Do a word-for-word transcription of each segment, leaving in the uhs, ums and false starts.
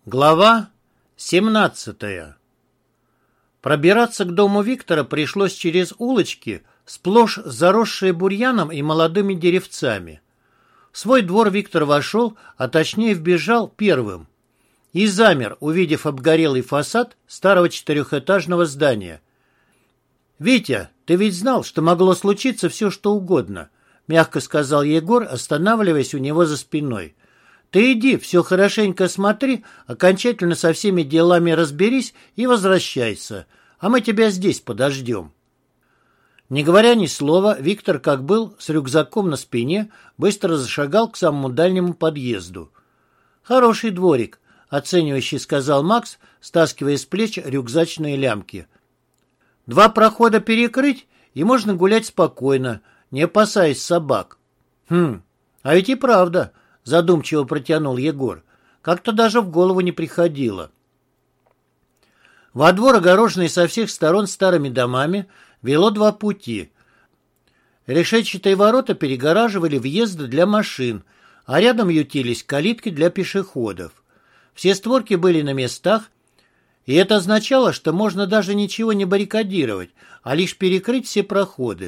Глава семнадцатая. Пробираться к дому Виктора пришлось через улочки, сплошь заросшие бурьяном и молодыми деревцами. В свой двор Виктор вошел, а точнее вбежал первым. И замер, увидев обгорелый фасад старого четырехэтажного здания. «Витя, ты ведь знал, что могло случиться все, что угодно», — мягко сказал Егор, останавливаясь у него за спиной. «Ты иди, все хорошенько смотри, окончательно со всеми делами разберись и возвращайся, а мы тебя здесь подождем». Не говоря ни слова, Виктор, как был, с рюкзаком на спине, быстро зашагал к самому дальнему подъезду. «Хороший дворик», — оценивающий сказал Макс, стаскивая с плеч рюкзачные лямки. «Два прохода перекрыть, и можно гулять спокойно, не опасаясь собак». «Хм, а ведь и правда», — задумчиво протянул Егор. «Как-то даже в голову не приходило». Во двор, огороженный со всех сторон старыми домами, вело два пути. Решетчатые ворота перегораживали въезды для машин, а рядом ютились калитки для пешеходов. Все створки были на местах, и это означало, что можно даже ничего не баррикадировать, а лишь перекрыть все проходы.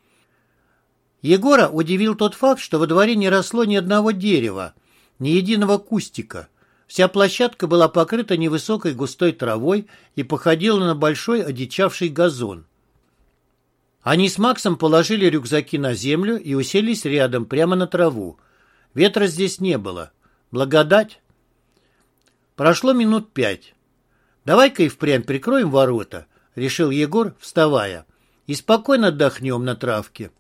Егора удивил тот факт, что во дворе не росло ни одного дерева, ни единого кустика. Вся площадка была покрыта невысокой густой травой и походила на большой одичавший газон. Они с Максом положили рюкзаки на землю и уселись рядом, прямо на траву. Ветра здесь не было. Благодать. Прошло минут пять. «Давай-ка и впрямь прикроем ворота», — решил Егор, вставая, «и спокойно отдохнем на травке».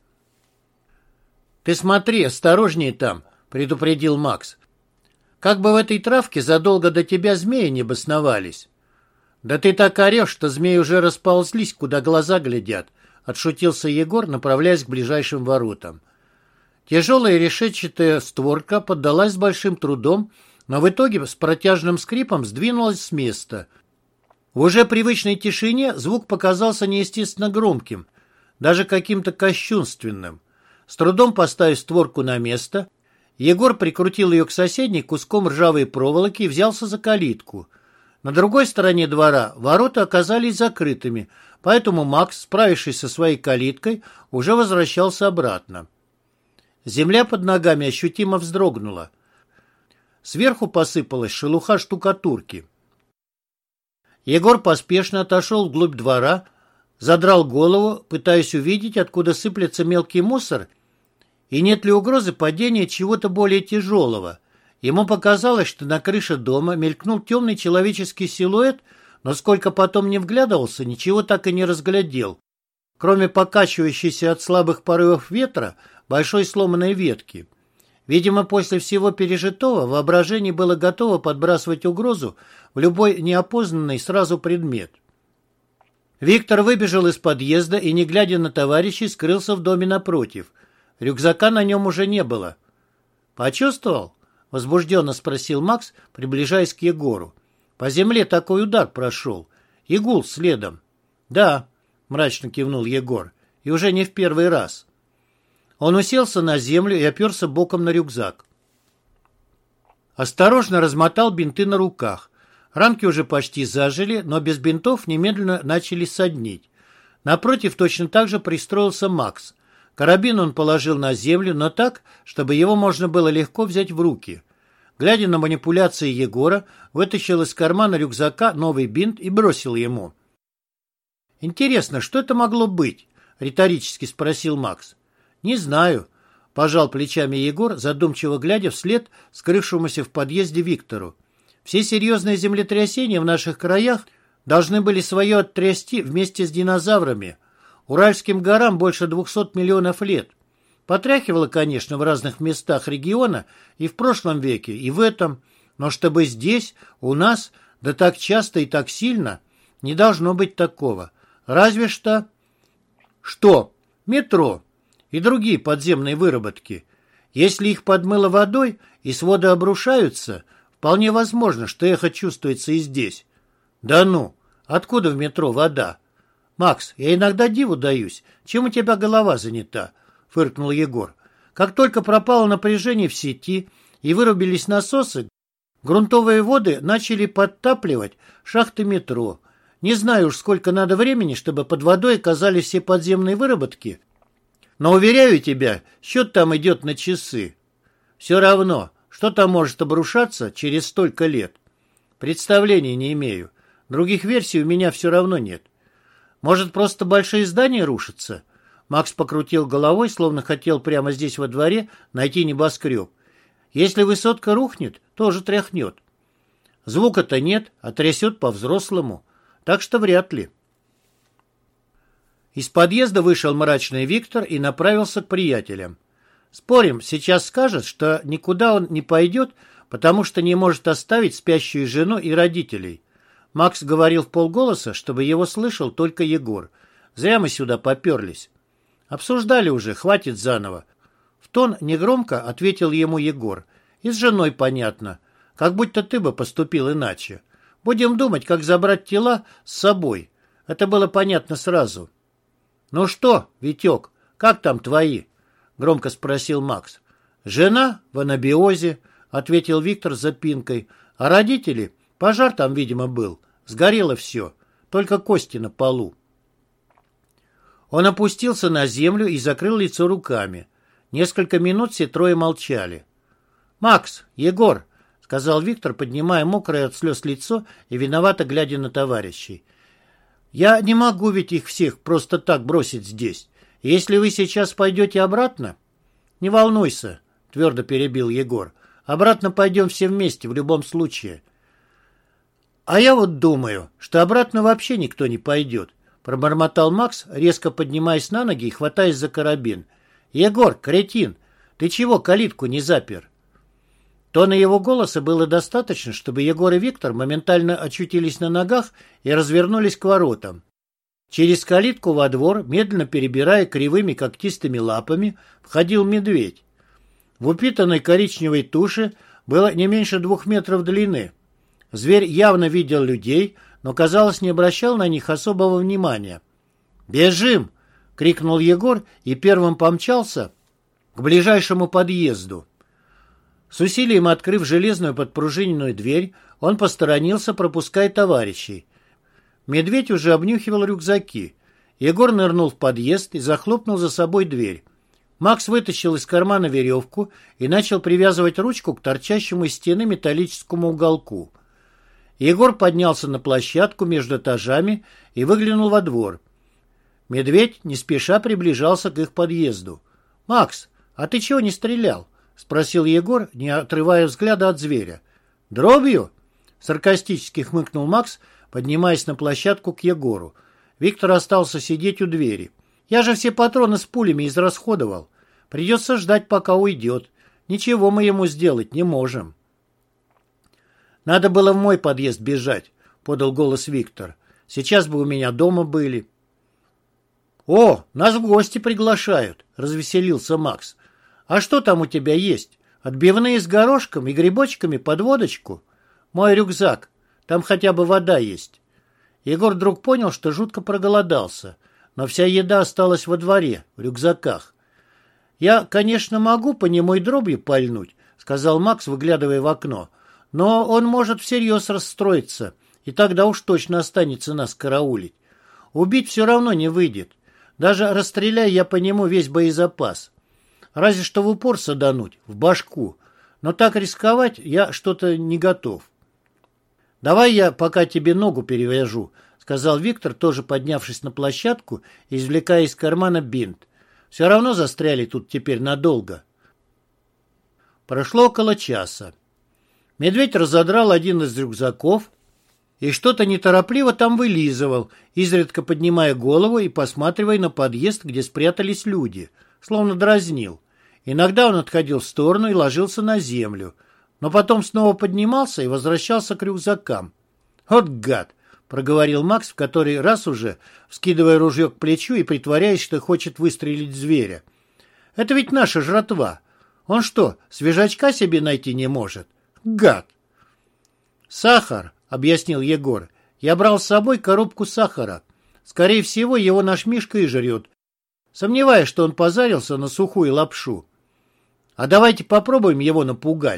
«Ты смотри, осторожнее там», — предупредил Макс. «Как бы в этой травке задолго до тебя змеи не басновались». «Да ты так орешь, что змеи уже расползлись, куда глаза глядят», — отшутился Егор, направляясь к ближайшим воротам. Тяжелая решетчатая створка поддалась с большим трудом, но в итоге с протяжным скрипом сдвинулась с места. В уже привычной тишине звук показался неестественно громким, даже каким-то кощунственным. С трудом поставив створку на место, Егор прикрутил ее к соседней куском ржавой проволоки и взялся за калитку. На другой стороне двора ворота оказались закрытыми, поэтому Макс, справившись со своей калиткой, уже возвращался обратно. Земля под ногами ощутимо вздрогнула. Сверху посыпалась шелуха штукатурки. Егор поспешно отошел вглубь двора, задрал голову, пытаясь увидеть, откуда сыплется мелкий мусор, и нет ли угрозы падения чего-то более тяжелого. Ему показалось, что на крыше дома мелькнул темный человеческий силуэт, но сколько потом не вглядывался, ничего так и не разглядел, кроме покачивающейся от слабых порывов ветра большой сломанной ветки. Видимо, после всего пережитого воображение было готово подбрасывать угрозу в любой неопознанный сразу предмет. Виктор выбежал из подъезда и, не глядя на товарищей, скрылся в доме напротив. Рюкзака на нем уже не было. «Почувствовал?» — возбужденно спросил Макс, приближаясь к Егору. «По земле такой удар прошел. И гул следом». «Да», — мрачно кивнул Егор, — «и уже не в первый раз». Он уселся на землю и оперся боком на рюкзак. Осторожно размотал бинты на руках. Ранки уже почти зажили, но без бинтов немедленно начали соднить. Напротив точно так же пристроился Макс. Карабин он положил на землю, но так, чтобы его можно было легко взять в руки. Глядя на манипуляции Егора, вытащил из кармана рюкзака новый бинт и бросил ему. «Интересно, что это могло быть?» — риторически спросил Макс. «Не знаю», — пожал плечами Егор, задумчиво глядя вслед скрывшемуся в подъезде Виктору. «Все серьезные землетрясения в наших краях должны были свое оттрясти вместе с динозаврами. Уральским горам больше двухсот миллионов лет. Потряхивало, конечно, в разных местах региона и в прошлом веке, и в этом, но чтобы здесь, у нас, да так часто и так сильно, не должно быть такого. Разве что...» «Что? Метро и другие подземные выработки. Если их подмыло водой и своды обрушаются, вполне возможно, что эхо чувствуется и здесь». «Да ну! Откуда в метро вода?» «Макс, я иногда диву даюсь. Чем у тебя голова занята?» — фыркнул Егор. «Как только пропало напряжение в сети и вырубились насосы, Грунтовые воды начали подтапливать шахты метро. Не знаю уж, сколько надо времени, чтобы под водой оказались все подземные выработки, но, уверяю тебя, счет там идет на часы. Все равно, что там может обрушаться через столько лет? Представления не имею. Других версий у меня все равно нет. Может, просто большие здания рушатся? Макс покрутил головой, словно хотел прямо здесь во дворе найти небоскреб. Если высотка рухнет, тоже тряхнет. Звука-то нет, а трясет по-взрослому. Так что вряд ли. Из подъезда вышел мрачный Виктор и направился к приятелям. Спорим, сейчас скажет, что никуда он не пойдет, потому что не может оставить спящую жену и родителей. Макс говорил вполголоса, чтобы его слышал только Егор. Зря мы сюда поперлись. Обсуждали уже, хватит заново. В тон негромко ответил ему Егор. И с женой понятно. Как будто ты бы поступил иначе. Будем думать, как забрать тела с собой. Это было понятно сразу. «Ну что, Витек, как там твои?» — громко спросил Макс. «Жена в анабиозе», — ответил Виктор с запинкой. «А родители? Пожар там, видимо, был. Сгорело все. Только кости на полу». Он опустился на землю и закрыл лицо руками. Несколько минут все трое молчали. «Макс, Егор», — сказал Виктор, поднимая мокрое от слез лицо и виновато глядя на товарищей. «Я не могу ведь их всех просто так бросить здесь. Если вы сейчас пойдете обратно...» «Не волнуйся», — твердо перебил Егор. «Обратно пойдем все вместе в любом случае». «А я вот думаю, что обратно вообще никто не пойдет», — пробормотал Макс, резко поднимаясь на ноги и хватаясь за карабин. «Егор, кретин, ты чего калитку не запер?» Тона его голоса было достаточно, чтобы Егор и Виктор моментально очутились на ногах и развернулись к воротам. Через калитку во двор, медленно перебирая кривыми когтистыми лапами, входил медведь. В упитанной коричневой туше было не меньше двух метров длины. Зверь явно видел людей, но, казалось, не обращал на них особого внимания. «Бежим!» — крикнул Егор и первым помчался к ближайшему подъезду. С усилием открыв железную подпружиненную дверь, он посторонился, пропуская товарищей. Медведь уже обнюхивал рюкзаки. Егор нырнул в подъезд и захлопнул за собой дверь. Макс вытащил из кармана веревку и начал привязывать ручку к торчащему из стены металлическому уголку. Егор поднялся на площадку между этажами и выглянул во двор. Медведь не спеша приближался к их подъезду. «Макс, а ты чего не стрелял?» — спросил Егор, не отрывая взгляда от зверя. «Дробью?» — саркастически хмыкнул Макс, поднимаясь на площадку к Егору. Виктор остался сидеть у двери. «Я же все патроны с пулями израсходовал. Придется ждать, пока уйдет. Ничего мы ему сделать не можем». «Надо было в мой подъезд бежать», — подал голос Виктор. «Сейчас бы у меня дома были». «О, нас в гости приглашают», — развеселился Макс. «А что там у тебя есть? Отбивные с горошком и грибочками под водочку? Мой рюкзак. Там хотя бы вода есть». Егор вдруг понял, что жутко проголодался, но вся еда осталась во дворе, в рюкзаках. «Я, конечно, могу по нему и дробью пальнуть», — сказал Макс, выглядывая в окно. «Но он может всерьез расстроиться, и тогда уж точно останется нас караулить. Убить все равно не выйдет. Даже расстреляя я по нему весь боезапас. Разве что в упор садануть, в башку. Но так рисковать я что-то не готов». «Давай я пока тебе ногу перевяжу», — сказал Виктор, тоже поднявшись на площадку и извлекая из кармана бинт. «Все равно застряли тут теперь надолго». Прошло около часа. Медведь разодрал один из рюкзаков и что-то неторопливо там вылизывал, изредка поднимая голову и посматривая на подъезд, где спрятались люди, словно дразнил. Иногда он отходил в сторону и ложился на землю, но потом снова поднимался и возвращался к рюкзакам. «Вот гад!» — проговорил Макс в который раз уже, вскидывая ружье к плечу и притворяясь, что хочет выстрелить в зверя. «Это ведь наша жратва. Он что, свежачка себе найти не может? Гад!» «Сахар!» — объяснил Егор. «Я брал с собой коробку сахара. Скорее всего, его наш Мишка и жрет. Сомневаюсь, что он позарился на сухую лапшу. А давайте попробуем его напугать»,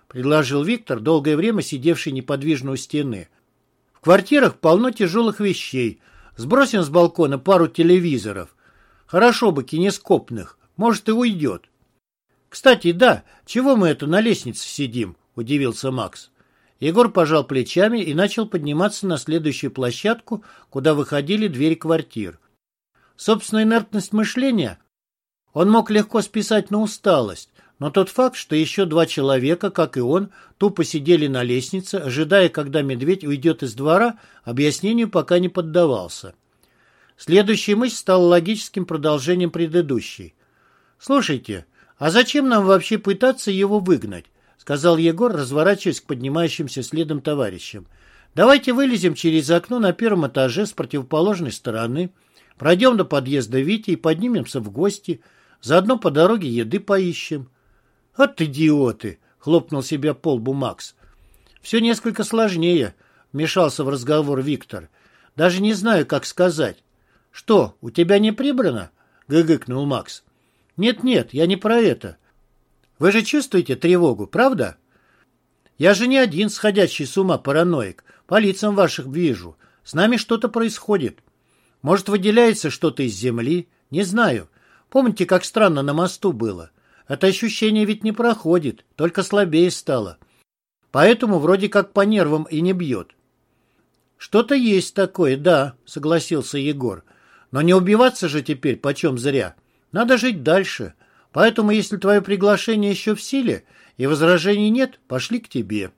предложил Виктор, долгое время сидевший неподвижно у стены. «В квартирах полно тяжелых вещей. Сбросим с балкона пару телевизоров. Хорошо бы кинескопных. Может, и уйдет». «Кстати, да, чего мы это на лестнице сидим?» – удивился Макс. Егор пожал плечами и начал подниматься на следующую площадку, куда выходили двери квартир. Собственная инертность мышления он мог легко списать на усталость, но тот факт, что еще два человека, как и он, тупо сидели на лестнице, ожидая, когда медведь уйдет из двора, объяснению пока не поддавался. Следующая мысль стала логическим продолжением предыдущей. «Слушайте, а зачем нам вообще пытаться его выгнать?» — сказал Егор, разворачиваясь к поднимающимся следом товарищам. «Давайте вылезем через окно на первом этаже с противоположной стороны, пройдем до подъезда Вити и поднимемся в гости, заодно по дороге еды поищем». «Вот идиоты!» — хлопнул себя по лбу Макс. «Все несколько сложнее», — вмешался в разговор Виктор. «Даже не знаю, как сказать». «Что, у тебя не прибрано?» — гыгыкнул Макс. «Нет-нет, я не про это. Вы же чувствуете тревогу, правда? Я же не один сходящий с ума параноик. По лицам ваших вижу. С нами что-то происходит. Может, выделяется что-то из земли? Не знаю. Помните, как странно на мосту было? Это ощущение ведь не проходит, только слабее стало. Поэтому вроде как по нервам и не бьет». «Что-то есть такое, да», — согласился Егор. «Но не убиваться же теперь почем зря. Надо жить дальше. Поэтому, если твое приглашение еще в силе и возражений нет, пошли к тебе».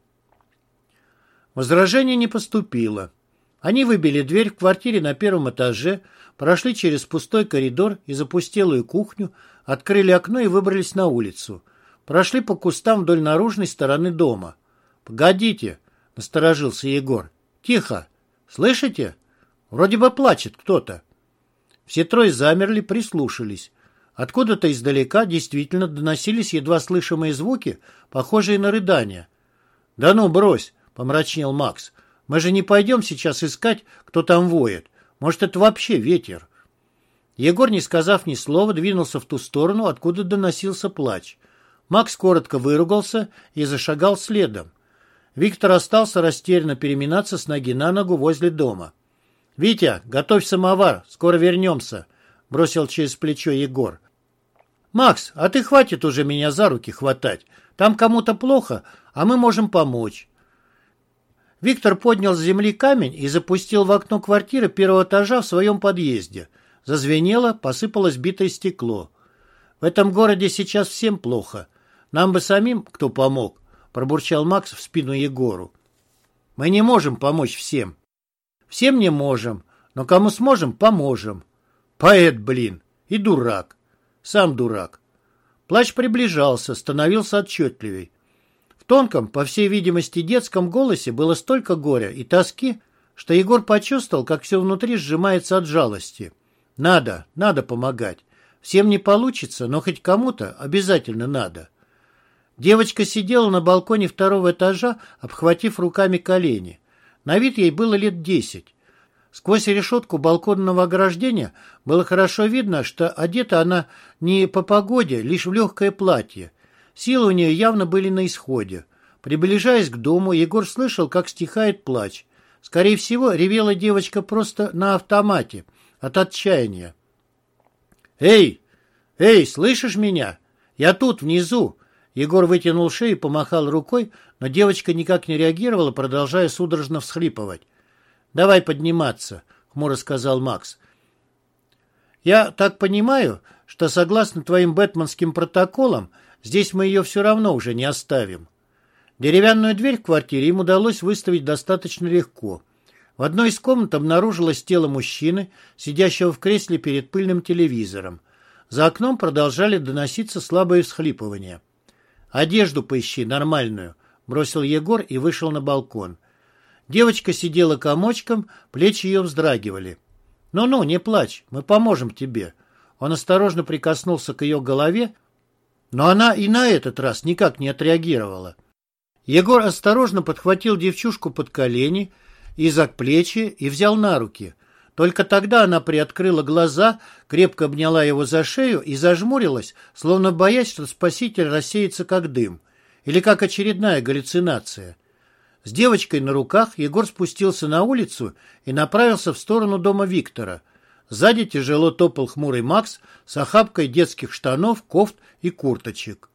Возражение не поступило. Они выбили дверь в квартире на первом этаже, прошли через пустой коридор и запустелую кухню, открыли окно и выбрались на улицу. Прошли по кустам вдоль наружной стороны дома. «Погодите», — насторожился Егор. «Тихо. Слышите? Вроде бы плачет кто-то». Все трое замерли, прислушались. Откуда-то издалека действительно доносились едва слышимые звуки, похожие на рыдания. «Да ну, брось!» — помрачнел Макс. «Мы же не пойдем сейчас искать, кто там воет. Может, это вообще ветер?» Егор, не сказав ни слова, двинулся в ту сторону, откуда доносился плач. Макс коротко выругался и зашагал следом. Виктор остался растерянно переминаться с ноги на ногу возле дома. «Витя, готовь самовар, скоро вернемся», — бросил через плечо Егор. «Макс, а ты хватит уже меня за руки хватать. Там кому-то плохо, а мы можем помочь». Виктор поднял с земли камень и запустил в окно квартиры первого этажа в своем подъезде. Зазвенело, посыпалось битое стекло. «В этом городе сейчас всем плохо. Нам бы самим кто помог», — пробурчал Макс в спину Егору. «Мы не можем помочь всем». «Всем не можем, но кому сможем, поможем». «Поэт, блин, и дурак. Сам дурак». Плач приближался, становился отчетливей. В тонком, по всей видимости, детском голосе было столько горя и тоски, что Егор почувствовал, как все внутри сжимается от жалости. Надо, надо помогать. Всем не получится, но хоть кому-то обязательно надо. Девочка сидела на балконе второго этажа, обхватив руками колени. На вид ей было лет десять. Сквозь решетку балконного ограждения было хорошо видно, что одета она не по погоде, лишь в легкое платье. Силы у нее явно были на исходе. Приближаясь к дому, Егор слышал, как стихает плач. Скорее всего, ревела девочка просто на автомате, от отчаяния. «Эй! Эй, слышишь меня? Я тут, внизу!» Егор вытянул шею и помахал рукой, но девочка никак не реагировала, продолжая судорожно всхлипывать. «Давай подниматься», — хмуро сказал Макс. «Я так понимаю, что согласно твоим бэтменским протоколам, здесь мы ее все равно уже не оставим». Деревянную дверь в квартире им удалось выставить достаточно легко. В одной из комнат обнаружилось тело мужчины, сидящего в кресле перед пыльным телевизором. За окном продолжали доноситься слабые всхлипывания. «Одежду поищи, нормальную», — бросил Егор и вышел на балкон. Девочка сидела комочком, плечи ее вздрагивали. «Ну-ну, не плачь, мы поможем тебе». Он осторожно прикоснулся к ее голове, но она и на этот раз никак не отреагировала. Егор осторожно подхватил девчушку под колени и за плечи и взял на руки. Только тогда она приоткрыла глаза, крепко обняла его за шею и зажмурилась, словно боясь, что спаситель рассеется как дым. Или как очередная галлюцинация? С девочкой на руках Егор спустился на улицу и направился в сторону дома Виктора. Сзади тяжело топал хмурый Макс с охапкой детских штанов, кофт и курточек.